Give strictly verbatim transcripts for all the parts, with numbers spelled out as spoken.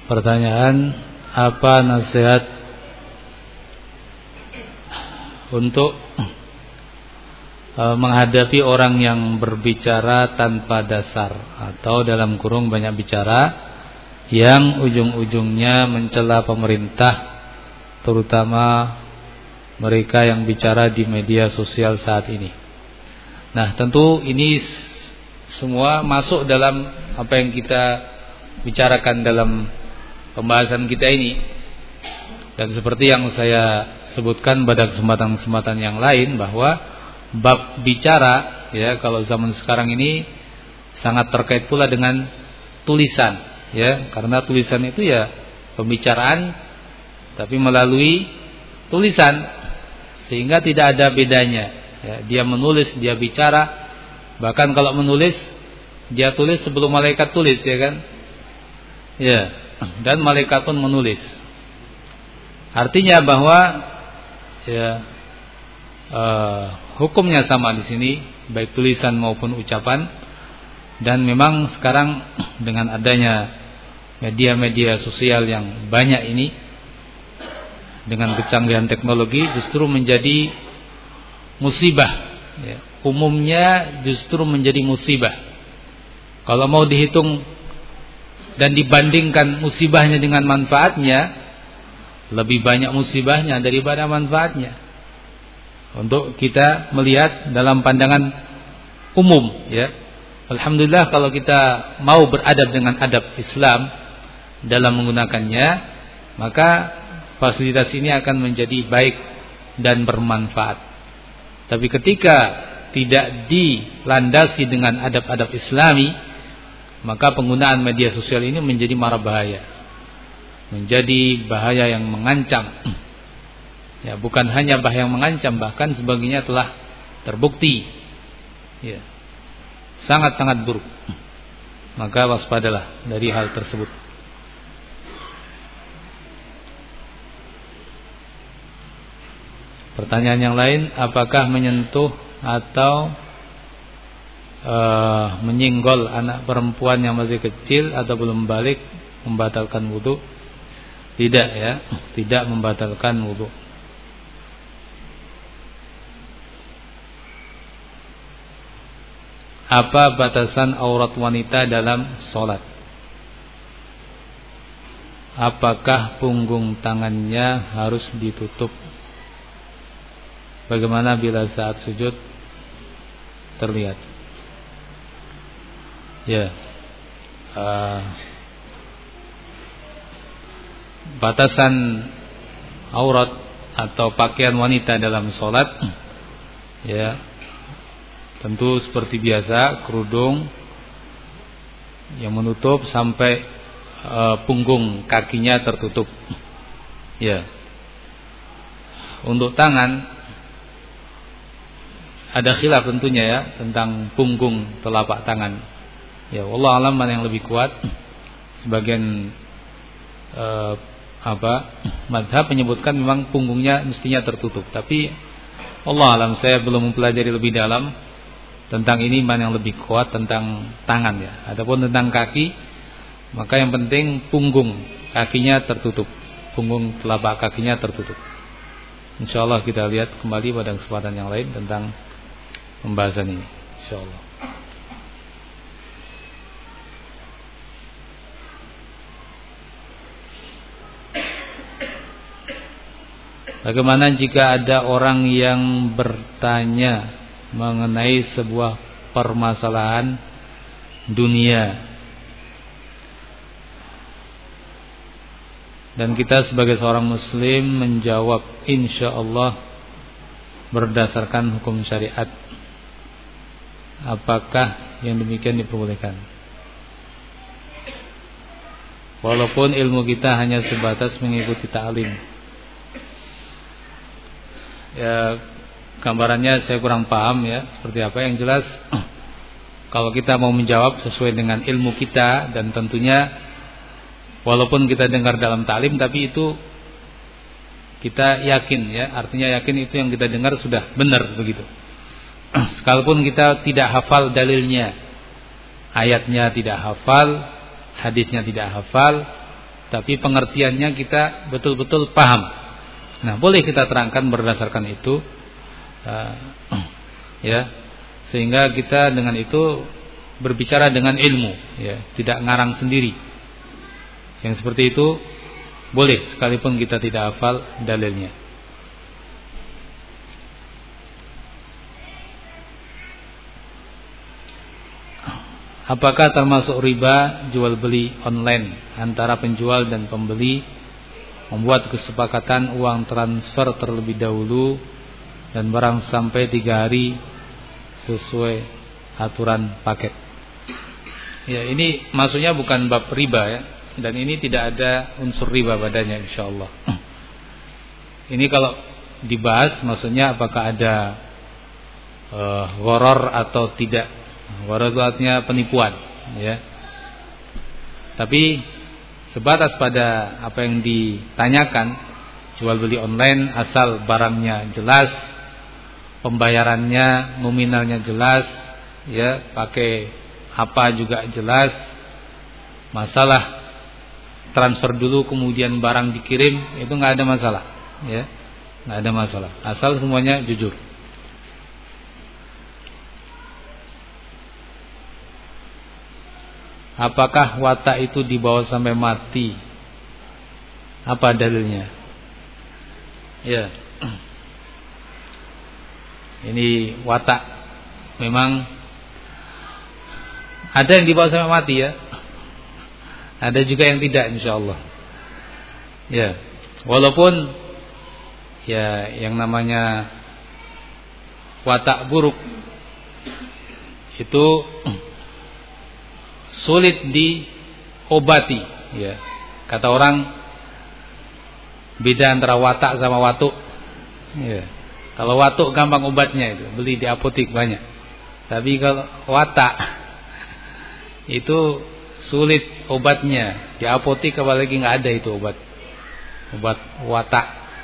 Pertanyaan, apa nasihat untuk e, menghadapi orang yang berbicara tanpa dasar atau dalam kurung banyak bicara yang ujung-ujungnya mencela pemerintah, terutama mereka yang bicara di media sosial saat ini. Nah, tentu ini semua masuk dalam apa yang kita bicarakan dalam pembahasan kita ini. Dan seperti yang saya sebutkan pada kesempatan-kesempatan yang lain, bahwa bab bicara ya kalau zaman sekarang ini sangat terkait pula dengan tulisan ya, karena tulisan itu ya pembicaraan tapi melalui tulisan, sehingga tidak ada bedanya ya. Dia menulis, dia bicara, bahkan kalau menulis dia tulis sebelum malaikat tulis ya kan ya, dan malaikat pun menulis. Artinya bahwa ya uh, hukumnya sama di sini, baik tulisan maupun ucapan. Dan memang sekarang dengan adanya media-media sosial yang banyak ini, dengan kecanggihan teknologi justru menjadi musibah ya. Umumnya justru menjadi musibah. Kalau mau dihitung dan dibandingkan musibahnya dengan manfaatnya, lebih banyak musibahnya daripada manfaatnya. Untuk kita melihat dalam pandangan umum ya. Alhamdulillah kalau kita mau beradab dengan adab Islam dalam menggunakannya, maka fasilitas ini akan menjadi baik dan bermanfaat. Tapi ketika tidak dilandasi dengan adab-adab Islami, maka penggunaan media sosial ini menjadi mara bahaya, menjadi bahaya yang mengancam. Ya, bukan hanya bahaya yang mengancam, bahkan sebagainya telah terbukti. Ya, sangat-sangat buruk. Maka waspadalah dari hal tersebut. Pertanyaan yang lain, apakah menyentuh atau uh, menyinggol anak perempuan yang masih kecil atau belum balik membatalkan wudu? Tidak ya, tidak membatalkan wudu. Apa batasan aurat wanita dalam sholat? Apakah punggung tangannya harus ditutup? Bagaimana bila saat sujud terlihat? Ya, uh, batasan aurat atau pakaian wanita dalam sholat, ya, tentu seperti biasa, kerudung yang menutup sampai uh, punggung kakinya tertutup. Ya. Untuk tangan ada khilaf tentunya ya tentang punggung telapak tangan. Ya, wallahu alam mana yang lebih kuat. Sebagian uh, apa mazhab menyebutkan memang punggungnya mestinya tertutup. Tapi Allah alam, saya belum mempelajari lebih dalam tentang ini mana yang lebih kuat tentang tangan ya. Adapun tentang kaki, maka yang penting punggung kakinya tertutup, punggung telapak kakinya tertutup. Insyaallah kita lihat kembali pada kesempatan yang lain tentang pembahasan ini, insyaallah. Bagaimana jika ada orang yang bertanya mengenai sebuah permasalahan dunia dan kita sebagai seorang muslim menjawab insyaallah berdasarkan hukum syariat, apakah yang demikian diperbolehkan? Walaupun ilmu kita hanya sebatas mengikuti ta'lim. Ya, gambarannya saya kurang paham ya seperti apa. Yang jelas kalau kita mau menjawab sesuai dengan ilmu kita, dan tentunya walaupun kita dengar dalam ta'lim, tapi itu kita yakin ya, artinya yakin itu yang kita dengar sudah benar begitu. Sekalipun kita tidak hafal dalilnya, ayatnya tidak hafal, hadisnya tidak hafal, tapi pengertiannya kita betul-betul paham. Nah, boleh kita terangkan berdasarkan itu, uh, ya, sehingga kita dengan itu berbicara dengan ilmu, ya, tidak ngarang sendiri. Yang seperti itu boleh sekalipun kita tidak hafal dalilnya. Apakah termasuk riba jual beli online antara penjual dan pembeli, membuat kesepakatan uang transfer terlebih dahulu dan barang sampai tiga hari sesuai aturan paket? Ya, ini maksudnya bukan bab riba ya, dan ini tidak ada unsur riba padanya insyaallah. Ini kalau dibahas maksudnya apakah ada uh, gharar atau tidak. Gharar itu artinya penipuan, ya. Tapi sebatas pada apa yang ditanyakan, jual beli online asal barangnya jelas, pembayarannya nominalnya jelas, ya, pakai apa juga jelas. Masalah transfer dulu kemudian barang dikirim itu nggak ada masalah, ya, nggak ada masalah. Asal semuanya jujur. Apakah watak itu dibawa sampai mati? Apa dalilnya? Ya, ini watak memang ada yang dibawa sampai mati ya. Ada juga yang tidak insyaallah. Ya, walaupun ya yang namanya watak buruk itu sulit diobati, ya. Kata orang beda antara watak sama watuk. Ya. Kalau watuk gampang obatnya itu, beli di apotek banyak. Tapi kalau watak itu sulit obatnya. Di apotek apalagi nggak ada itu obat. Obat watak.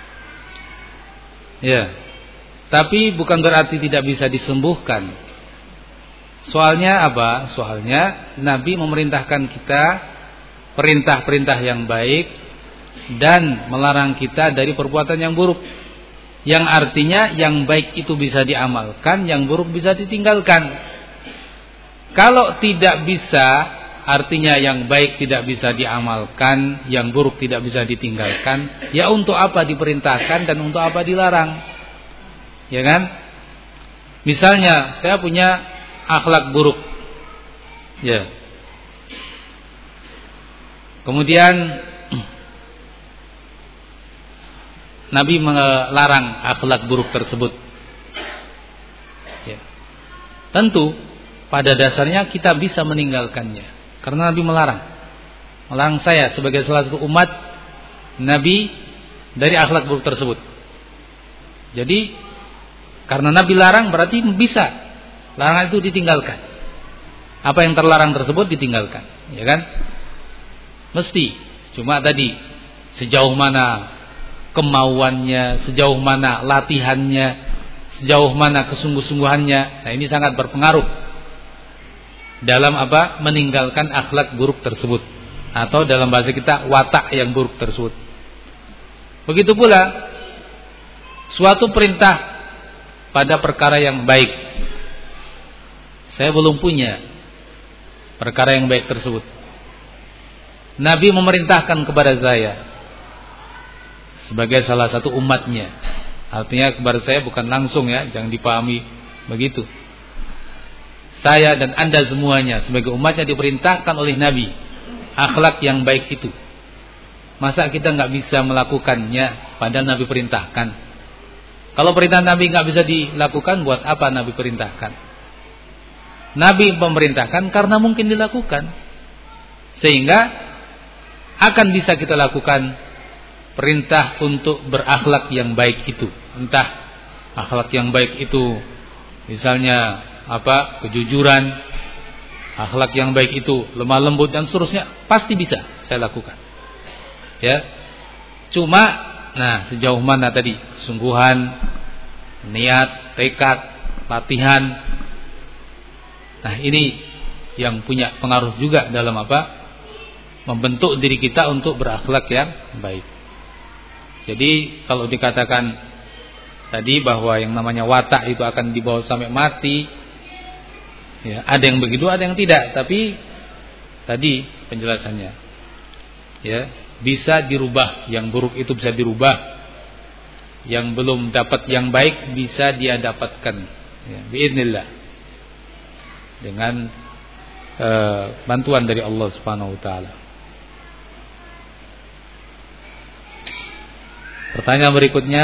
Ya. Tapi bukan berarti tidak bisa disembuhkan. Soalnya apa? Soalnya Nabi memerintahkan kita perintah-perintah yang baik dan melarang kita dari perbuatan yang buruk. Yang artinya yang baik itu bisa diamalkan, yang buruk bisa ditinggalkan. Kalau tidak bisa, artinya yang baik tidak bisa diamalkan, yang buruk tidak bisa ditinggalkan, ya untuk apa diperintahkan dan untuk apa dilarang? Ya kan? Misalnya saya punya akhlak buruk, ya. Kemudian Nabi melarang akhlak buruk tersebut. Ya. Tentu pada dasarnya kita bisa meninggalkannya, karena Nabi melarang. Melarang saya sebagai salah satu umat Nabi dari akhlak buruk tersebut. Jadi karena Nabi larang berarti bisa. Larangan itu ditinggalkan. Apa yang terlarang tersebut ditinggalkan, ya kan? Mesti. Cuma tadi sejauh mana kemauannya, sejauh mana latihannya, sejauh mana kesungguh-sungguhannya. Nah, ini sangat berpengaruh dalam apa? Meninggalkan akhlak buruk tersebut, atau dalam bahasa kita watak yang buruk tersebut. Begitu pula suatu perintah pada perkara yang baik. Saya belum punya perkara yang baik tersebut. Nabi memerintahkan kepada saya sebagai salah satu umatnya. Artinya kepada saya bukan langsung ya, jangan dipahami begitu. Saya dan Anda semuanya sebagai umatnya diperintahkan oleh Nabi akhlak yang baik itu. Masa kita nggak bisa melakukannya padahal Nabi perintahkan? Kalau perintah Nabi nggak bisa dilakukan, buat apa Nabi perintahkan? Nabi memerintahkan karena mungkin dilakukan, sehingga akan bisa kita lakukan perintah untuk berakhlak yang baik itu. Entah akhlak yang baik itu misalnya apa? Kejujuran, akhlak yang baik itu lemah lembut dan seterusnya, pasti bisa saya lakukan. Ya. Cuma nah sejauh mana tadi kesungguhan, niat, tekad, latihan. Nah, ini yang punya pengaruh juga dalam apa? membentuk diri kita untuk berakhlak yang baik. Jadi kalau dikatakan tadi bahwa yang namanya watak itu akan dibawa sampai mati, ya, ada yang begitu, ada yang tidak. Tapi tadi penjelasannya, ya, bisa dirubah, yang buruk itu bisa dirubah, yang belum dapat yang baik bisa dia dapatkan, ya, biiznillah, dengan uh, bantuan dari Allah Subhanahu wa taala. Pertanyaan berikutnya,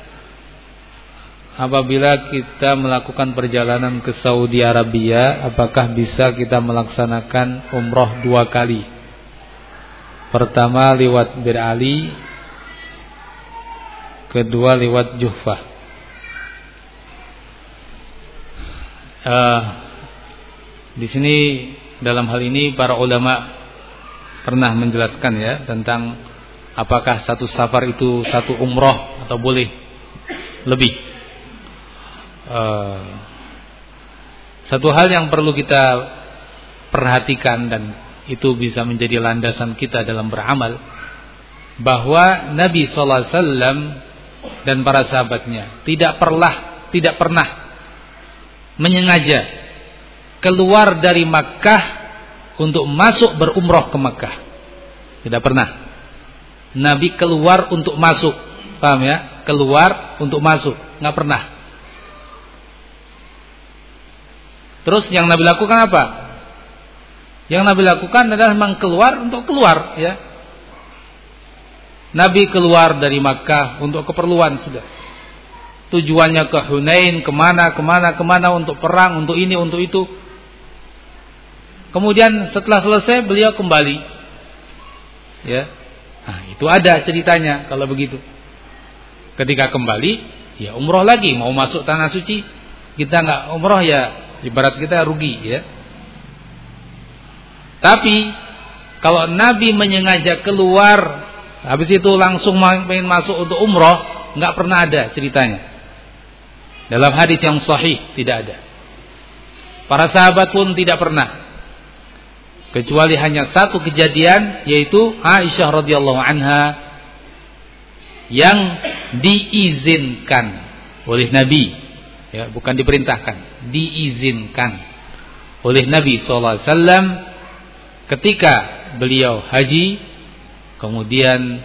apabila kita melakukan perjalanan ke Saudi Arabia, apakah bisa kita melaksanakan umroh dua kali? Pertama lewat Bir Ali, kedua lewat Juhfah. Uh, di sini dalam hal ini para ulama pernah menjelaskan, ya, tentang apakah satu safar itu satu umroh atau boleh lebih. Uh, satu hal yang perlu kita perhatikan, dan itu bisa menjadi landasan kita dalam beramal, bahwa Nabi sallallahu alaihi wasallam dan para sahabatnya tidak pernah tidak pernah menyengaja keluar dari Makkah untuk masuk berumroh ke Makkah. Tidak pernah Nabi keluar untuk masuk, paham ya? Keluar untuk masuk, nggak pernah. Terus yang Nabi lakukan apa? Yang Nabi lakukan adalah memang keluar untuk keluar, ya. Nabi keluar dari Makkah untuk keperluan sudah. Tujuannya ke Hunain, kemana, kemana, kemana, untuk perang, untuk ini, untuk itu. Kemudian setelah selesai beliau kembali, ya. Nah, itu ada ceritanya kalau begitu. Ketika kembali, ya umroh lagi, mau masuk tanah suci, kita nggak umroh, ya ibarat kita rugi, ya. Tapi kalau Nabi menyengaja keluar, habis itu langsung pengen masuk untuk umroh, nggak pernah ada ceritanya. Dalam hadis yang sahih tidak ada. Para sahabat pun tidak pernah. Kecuali hanya satu kejadian, yaitu Aisyah radhiyallahu anha yang diizinkan oleh Nabi, ya, bukan diperintahkan, diizinkan oleh Nabi sallallahu alaihi wasallam ketika beliau haji. Kemudian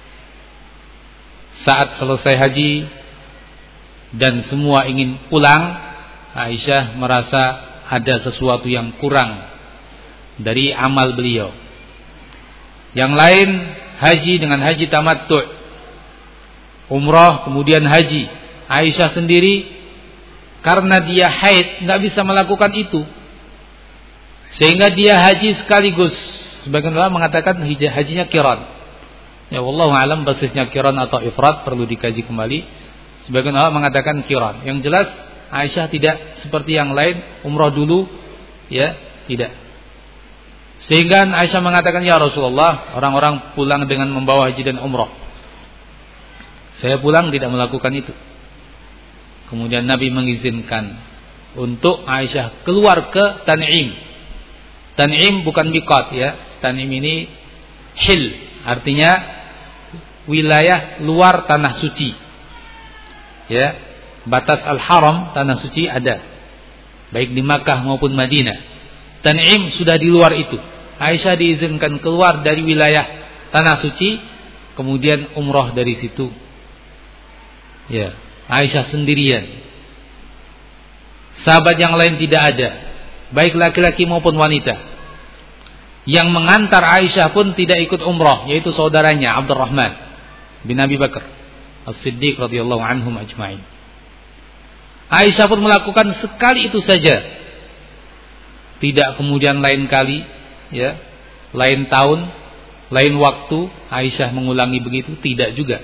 saat selesai haji dan semua ingin pulang, Aisyah merasa ada sesuatu yang kurang dari amal beliau. Yang lain haji dengan haji tamattu', umrah kemudian haji. Aisyah sendiri karena dia haid nggak bisa melakukan itu, sehingga dia haji sekaligus. Sebagian ulama mengatakan hajinya qiran. Ya wallahu alam basisnya qiran atau ifrad, perlu dikaji kembali. Sebagian ulama mengatakan qiran. Yang jelas Aisyah tidak seperti yang lain umrah dulu, ya, tidak. Sehingga Aisyah mengatakan, ya Rasulullah, orang-orang pulang dengan membawa haji dan umrah, saya pulang tidak melakukan itu. Kemudian Nabi mengizinkan untuk Aisyah keluar ke Tan'im. Tan'im bukan miqat, ya. Tan'im ini hil, artinya wilayah luar tanah suci, ya. Batas al-haram, tanah suci ada, baik di Makkah maupun Madinah. Tan'im sudah di luar itu. Aisyah diizinkan keluar dari wilayah tanah suci, kemudian umrah dari situ. Ya, Aisyah sendirian. Sahabat yang lain tidak ada, baik laki-laki maupun wanita. Yang mengantar Aisyah pun tidak ikut umrah, yaitu saudaranya Abdurrahman bin Abi Bakar As-Siddiq radhiyallahu anhum ajma'in. Aisyah pun melakukan sekali itu saja. Tidak kemudian lain kali, ya, lain tahun, lain waktu Aisyah mengulangi begitu, tidak juga.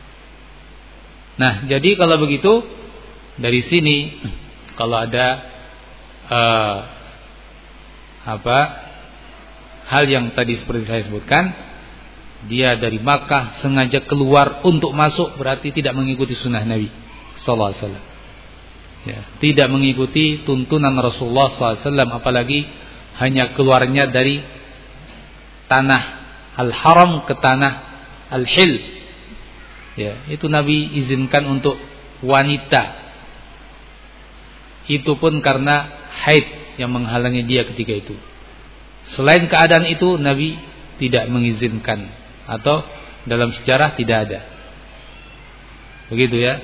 Nah, jadi kalau begitu dari sini kalau ada uh, apa hal yang tadi seperti saya sebutkan, dia dari Makkah sengaja keluar untuk masuk, berarti tidak mengikuti sunnah Nabi sallallahu alaihi wasallam. Ya, tidak mengikuti tuntunan Rasulullah sallallahu alaihi wasallam, apalagi hanya keluarnya dari tanah al-haram ke tanah al-hil. Ya, itu Nabi izinkan untuk wanita. Itu pun karena haid yang menghalangi dia ketika itu. Selain keadaan itu Nabi tidak mengizinkan, atau dalam sejarah tidak ada. Begitu ya.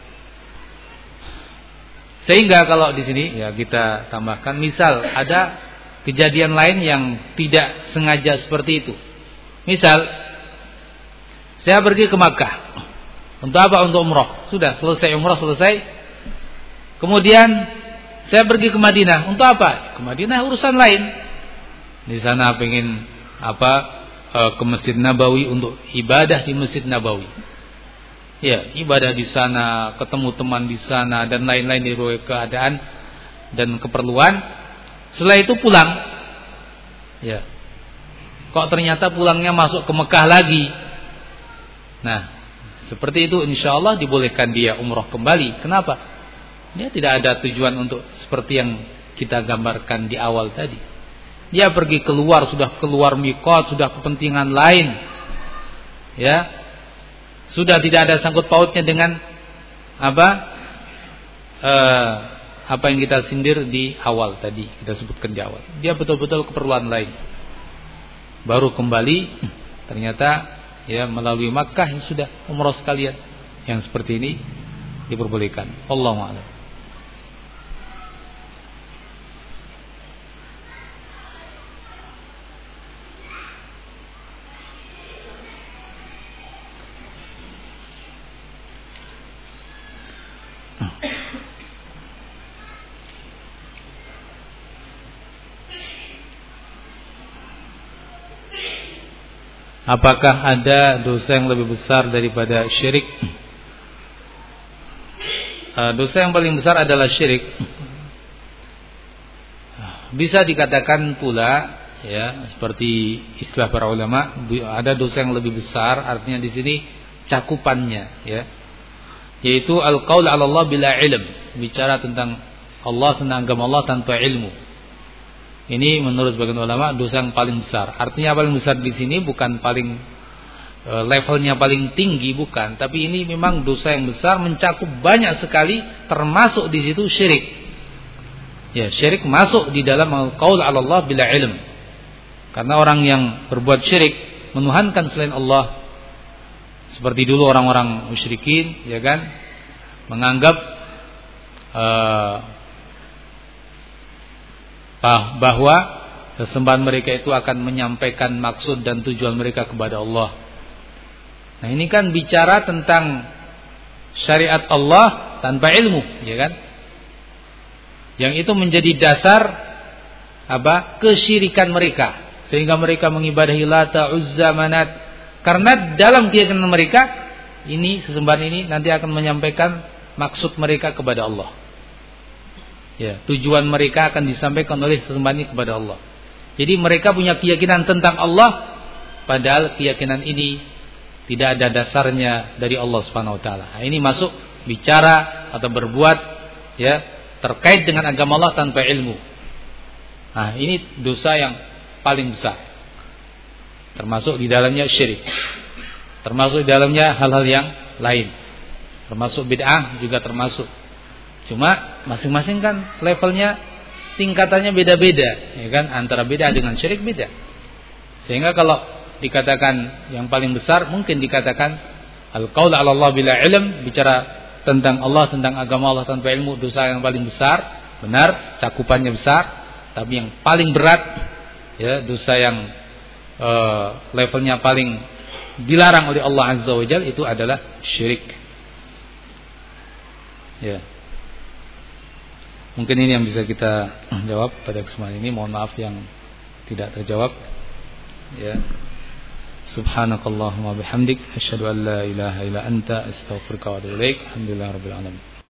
Sehingga kalau di sini ya kita tambahkan, misal ada kejadian lain yang tidak sengaja seperti itu. Misal saya pergi ke Makkah. Untuk apa? Untuk umrah. Sudah selesai umrah, selesai. Kemudian saya pergi ke Madinah. Untuk apa? Ke Madinah urusan lain. Di sana pengen apa? Ke Masjid Nabawi untuk ibadah di Masjid Nabawi. Ya, ibadah di sana, ketemu teman di sana dan lain-lain di keadaan dan keperluan. Setelah itu pulang. Ya. Kok ternyata pulangnya masuk ke Mekah lagi. Nah, seperti itu insyaallah dibolehkan dia umrah kembali. Kenapa? Dia tidak ada tujuan untuk seperti yang kita gambarkan di awal tadi. Dia pergi keluar, sudah keluar miqat, sudah kepentingan lain. Ya. Sudah tidak ada sangkut pautnya dengan apa uh, apa yang kita sindir di awal tadi, kita sebutkan di awal. Dia betul-betul keperluan lain. Baru kembali ternyata ya melalui Makkah yang sudah umrah sekalian. Yang seperti ini diperbolehkan. Wallahu a'lam. Apakah ada dosa yang lebih besar daripada syirik? Dosa yang paling besar adalah syirik. Bisa dikatakan pula ya, seperti istilah para ulama, ada dosa yang lebih besar, artinya di sini cakupannya ya. Yaitu al-qaul 'ala Allah bila ilm, bicara tentang Allah, tentang agama Allah tanpa ilmu. Ini menurut sebagian ulama dosa yang paling besar. Artinya paling besar di sini bukan paling e, levelnya paling tinggi, bukan, tapi ini memang dosa yang besar, mencakup banyak sekali, termasuk di situ syirik. Ya, syirik masuk di dalam al-qaul 'ala Allah bila ilm. Karena orang yang berbuat syirik, menuhankan selain Allah, seperti dulu orang-orang musyrikin, ya kan, menganggap uh, bahwa sesembahan mereka itu akan menyampaikan maksud dan tujuan mereka kepada Allah. Nah, ini kan bicara tentang syariat Allah tanpa ilmu, ya kan? Yang itu menjadi dasar apa? Kesyirikan mereka, sehingga mereka mengibadahi Lata, Uzza, Manat. Karena dalam keyakinan mereka, ini sesembahan ini nanti akan menyampaikan maksud mereka kepada Allah. Ya, tujuan mereka akan disampaikan oleh sesembahan ini kepada Allah. Jadi mereka punya keyakinan tentang Allah, padahal keyakinan ini tidak ada dasarnya dari Allah Subhanahu wa taala. Nah, ini masuk bicara atau berbuat ya terkait dengan agama Allah tanpa ilmu. Nah, ini dosa yang paling besar. Termasuk di dalamnya syirik. Termasuk di dalamnya hal-hal yang lain. Termasuk bid'ah juga termasuk. Cuma masing-masing kan levelnya, tingkatannya beda-beda, ya kan? Antara bid'ah dengan syirik beda. Sehingga kalau dikatakan yang paling besar, mungkin dikatakan al-qaul 'ala Allah bila ilm, bicara tentang Allah, tentang agama Allah tanpa ilmu, dosa yang paling besar. Benar, cakupannya besar, tapi yang paling berat ya, dosa yang uh, levelnya paling dilarang oleh Allah Azza wa Jalla itu adalah syirik. Ya. Mungkin ini yang bisa kita jawab pada kesempatan ini. Mohon maaf yang tidak terjawab. Ya. Subhanakallahumma bihamdik, asyhadu an la ilaha illa anta, astaghfiruka wa atubu ilaik. Alhamdulillahirabbil alamin.